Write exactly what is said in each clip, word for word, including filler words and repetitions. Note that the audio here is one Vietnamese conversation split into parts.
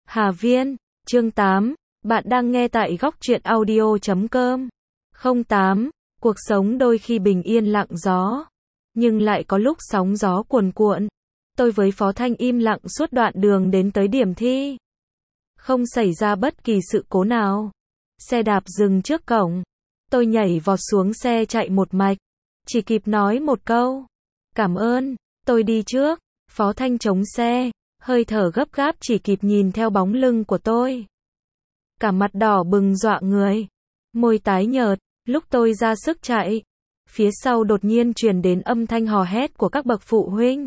Hà Viên, chương tám, bạn đang nghe tại góc truyện audio chấm com. không tám, cuộc sống đôi khi bình yên lặng gió, nhưng lại có lúc sóng gió cuồn cuộn. Tôi với Phó Thanh im lặng suốt đoạn đường đến tới điểm thi. Không xảy ra bất kỳ sự cố nào. Xe đạp dừng trước cổng. Tôi nhảy vọt xuống xe chạy một mạch. Chỉ kịp nói một câu. Cảm ơn, tôi đi trước. Phó Thanh chống xe, hơi thở gấp gáp chỉ kịp nhìn theo bóng lưng của tôi. Cả mặt đỏ bừng dọa người. Môi tái nhợt, lúc tôi ra sức chạy. Phía sau đột nhiên truyền đến âm thanh hò hét của các bậc phụ huynh.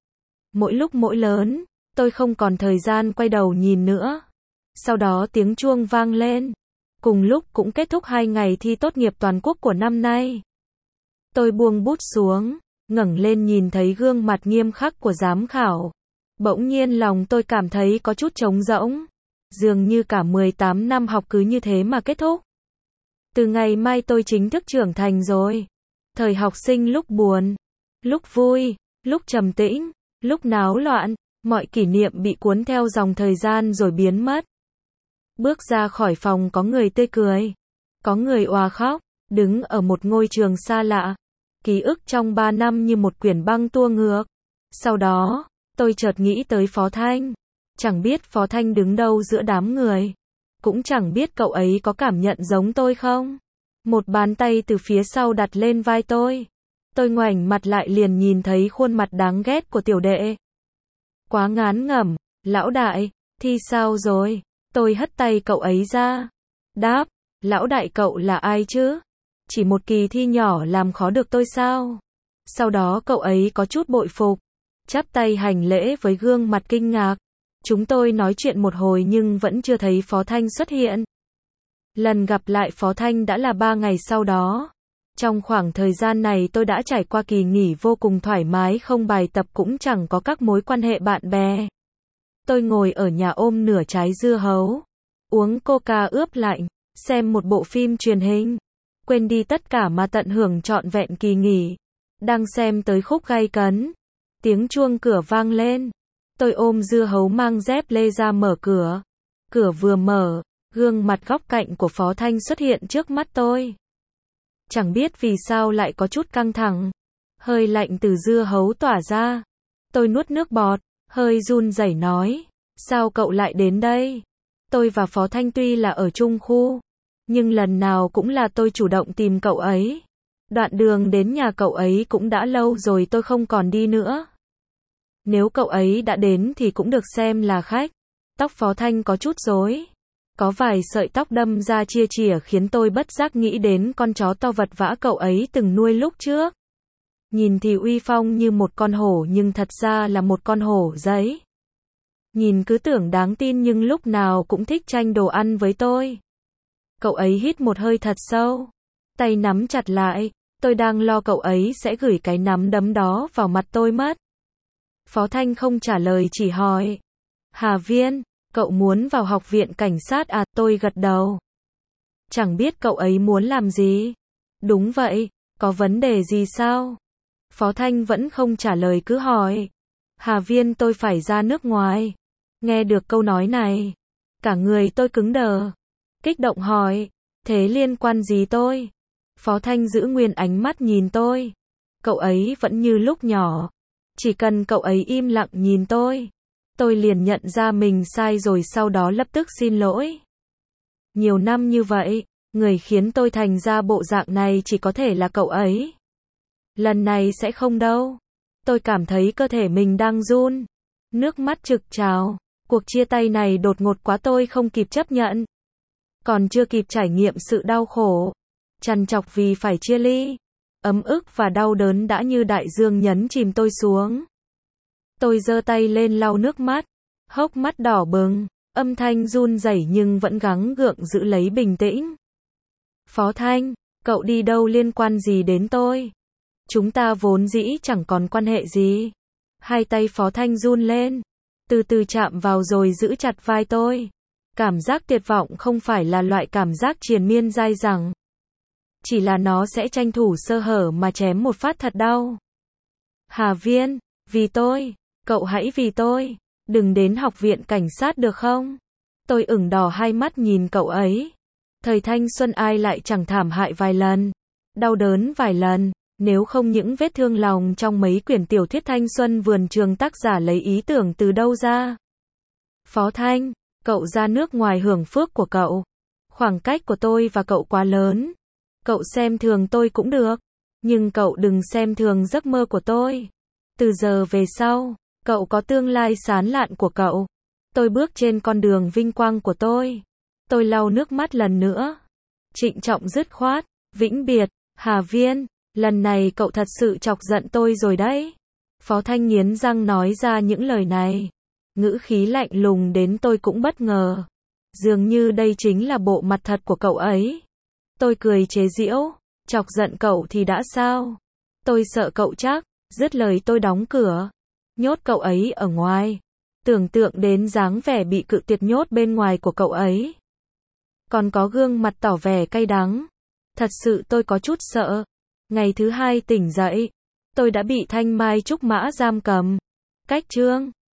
Mỗi lúc mỗi lớn, tôi không còn thời gian quay đầu nhìn nữa. Sau đó tiếng chuông vang lên. Cùng lúc cũng kết thúc hai ngày thi tốt nghiệp toàn quốc của năm nay. Tôi buông bút xuống, ngẩng lên nhìn thấy gương mặt nghiêm khắc của giám khảo. Bỗng nhiên lòng tôi cảm thấy có chút trống rỗng. Dường như cả mười tám năm học cứ như thế mà kết thúc. Từ ngày mai tôi chính thức trưởng thành rồi. Thời học sinh lúc buồn, lúc vui, lúc trầm tĩnh, lúc náo loạn, mọi kỷ niệm bị cuốn theo dòng thời gian rồi biến mất. Bước ra khỏi phòng có người tươi cười, có người òa khóc, đứng ở một ngôi trường xa lạ. Ký ức trong ba năm như một quyển băng tua ngược. Sau đó, tôi chợt nghĩ tới Phó Thanh. Chẳng biết Phó Thanh đứng đâu giữa đám người. Cũng chẳng biết cậu ấy có cảm nhận giống tôi không. Một bàn tay từ phía sau đặt lên vai tôi. Tôi ngoảnh mặt lại liền nhìn thấy khuôn mặt đáng ghét của tiểu đệ. Quá ngán ngẩm, lão đại, thi sao rồi? Tôi hất tay cậu ấy ra. Đáp, lão đại cậu là ai chứ? Chỉ một kỳ thi nhỏ làm khó được tôi sao? Sau đó cậu ấy có chút bội phục, chắp tay hành lễ với gương mặt kinh ngạc. Chúng tôi nói chuyện một hồi nhưng vẫn chưa thấy Phó Thanh xuất hiện. Lần gặp lại Phó Thanh đã là ba ngày sau đó. Trong khoảng thời gian này tôi đã trải qua kỳ nghỉ vô cùng thoải mái, không bài tập cũng chẳng có các mối quan hệ bạn bè. Tôi ngồi ở nhà ôm nửa trái dưa hấu, uống coca ướp lạnh, xem một bộ phim truyền hình, quên đi tất cả mà tận hưởng trọn vẹn kỳ nghỉ. Đang xem tới khúc gay cấn, tiếng chuông cửa vang lên. Tôi ôm dưa hấu mang dép lê ra mở cửa. Cửa vừa mở, gương mặt góc cạnh của Phó Thanh xuất hiện trước mắt tôi. Chẳng biết vì sao lại có chút căng thẳng. Hơi lạnh từ dưa hấu tỏa ra. Tôi nuốt nước bọt, hơi run rẩy nói. Sao cậu lại đến đây? Tôi và Phó Thanh tuy là ở chung khu, nhưng lần nào cũng là tôi chủ động tìm cậu ấy. Đoạn đường đến nhà cậu ấy cũng đã lâu rồi tôi không còn đi nữa. Nếu cậu ấy đã đến thì cũng được xem là khách. Tóc Phó Thanh có chút rối. Có vài sợi tóc đâm ra chia chìa khiến tôi bất giác nghĩ đến con chó to vật vã cậu ấy từng nuôi lúc trước. Nhìn thì uy phong như một con hổ nhưng thật ra là một con hổ giấy. Nhìn cứ tưởng đáng tin nhưng lúc nào cũng thích tranh đồ ăn với tôi. Cậu ấy hít một hơi thật sâu. Tay nắm chặt lại. Tôi đang lo cậu ấy sẽ gửi cái nắm đấm đó vào mặt tôi mất. Phó Thanh không trả lời chỉ hỏi. Hà Viên, cậu muốn vào học viện cảnh sát à? Tôi gật đầu. Chẳng biết cậu ấy muốn làm gì. Đúng vậy, có vấn đề gì sao? Phó Thanh vẫn không trả lời cứ hỏi. Hà Viên, tôi phải ra nước ngoài. Nghe được câu nói này, cả người tôi cứng đờ. Kích động hỏi, thế liên quan gì tôi? Phó Thanh giữ nguyên ánh mắt nhìn tôi. Cậu ấy vẫn như lúc nhỏ. Chỉ cần cậu ấy im lặng nhìn tôi, tôi liền nhận ra mình sai rồi sau đó lập tức xin lỗi. Nhiều năm như vậy, người khiến tôi thành ra bộ dạng này chỉ có thể là cậu ấy. Lần này sẽ không đâu. Tôi cảm thấy cơ thể mình đang run. Nước mắt trực trào. Cuộc chia tay này đột ngột quá tôi không kịp chấp nhận. Còn chưa kịp trải nghiệm sự đau khổ, trằn trọc vì phải chia ly. Ấm ức và đau đớn đã như đại dương nhấn chìm tôi xuống. Tôi giơ tay lên lau nước mắt, hốc mắt đỏ bừng, âm thanh run rẩy nhưng vẫn gắng gượng giữ lấy bình tĩnh. Phó Thanh, cậu đi đâu liên quan gì đến tôi? Chúng ta vốn dĩ chẳng còn quan hệ gì. Hai tay Phó Thanh run lên, từ từ chạm vào rồi giữ chặt vai tôi. Cảm giác tuyệt vọng không phải là loại cảm giác triền miên dai dẳng. Chỉ là nó sẽ tranh thủ sơ hở mà chém một phát thật đau. Hà Viên, vì tôi, cậu hãy vì tôi, đừng đến học viện cảnh sát được không? Tôi ửng đỏ hai mắt nhìn cậu ấy. Thời thanh xuân ai lại chẳng thảm hại vài lần, đau đớn vài lần, nếu không những vết thương lòng trong mấy quyển tiểu thuyết thanh xuân vườn trường tác giả lấy ý tưởng từ đâu ra. Phó Thanh, cậu ra nước ngoài hưởng phước của cậu. Khoảng cách của tôi và cậu quá lớn. Cậu xem thường tôi cũng được, nhưng cậu đừng xem thường giấc mơ của tôi. Từ giờ về sau, cậu có tương lai sáng lạn của cậu. Tôi bước trên con đường vinh quang của tôi. Tôi lau nước mắt lần nữa. Trịnh trọng dứt khoát, vĩnh biệt, Hà Viên, lần này cậu thật sự chọc giận tôi rồi đấy. Phó Thanh nghiến răng nói ra những lời này. Ngữ khí lạnh lùng đến tôi cũng bất ngờ. Dường như đây chính là bộ mặt thật của cậu ấy. Tôi cười chế giễu, chọc giận cậu thì đã sao? Tôi sợ cậu chắc. Dứt lời tôi đóng cửa, nhốt cậu ấy ở ngoài. Tưởng tượng đến dáng vẻ bị cự tuyệt nhốt bên ngoài của cậu ấy, còn có gương mặt tỏ vẻ cay đắng. Thật sự tôi có chút sợ. Ngày thứ hai tỉnh dậy, tôi đã bị Thanh Mai Trúc Mã giam cầm. Cách chương